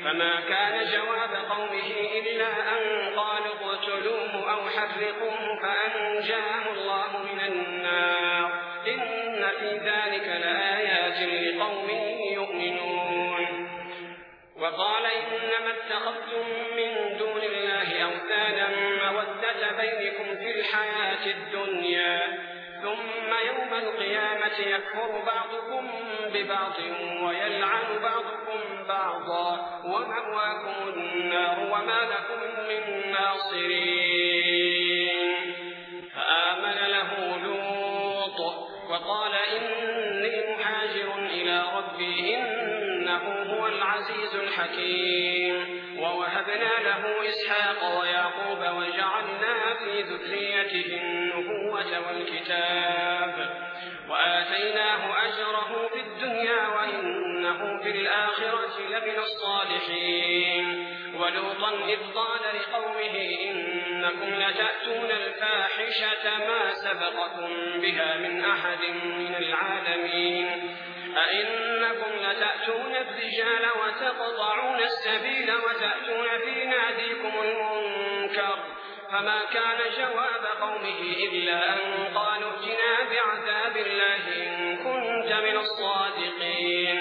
فما كان جواب قومه إلا أن قالوا اقتلوه أو حرقوه فأنجاه الله من النار إن في ذلك لآيات لقوم يؤمنون. وقال إنما اتخذتم من دون الله أوثانا مودة بينكم في الحياة الدنيا ثم يوم القيامة يكفر بعضكم ببعض ويلعن بعضكم بعضا ومأواكم النار وما لكم من ناصرين. فآمن له لوط وقال إني مهاجر إلى ربي إنه هو العزيز الحكيم. ووهبنا له إسحاق ويعقوب وجعلنا في ذريته النبوة والكتاب وآتيناه أجره في الدنيا وإنه في الآخرة لمن الصالحين. ولوطا إذ قال لقومه إنكم لتأتون الفاحشة ما سبقكم بها من أحد من العالمين أئنكم لتأتون الرجال وتقطعون السبيل وتأتون في ناديكم المنكر. فما كان جواب قومه إلا أن قالوا ائتنا بعذاب الله إن كنت من الصادقين.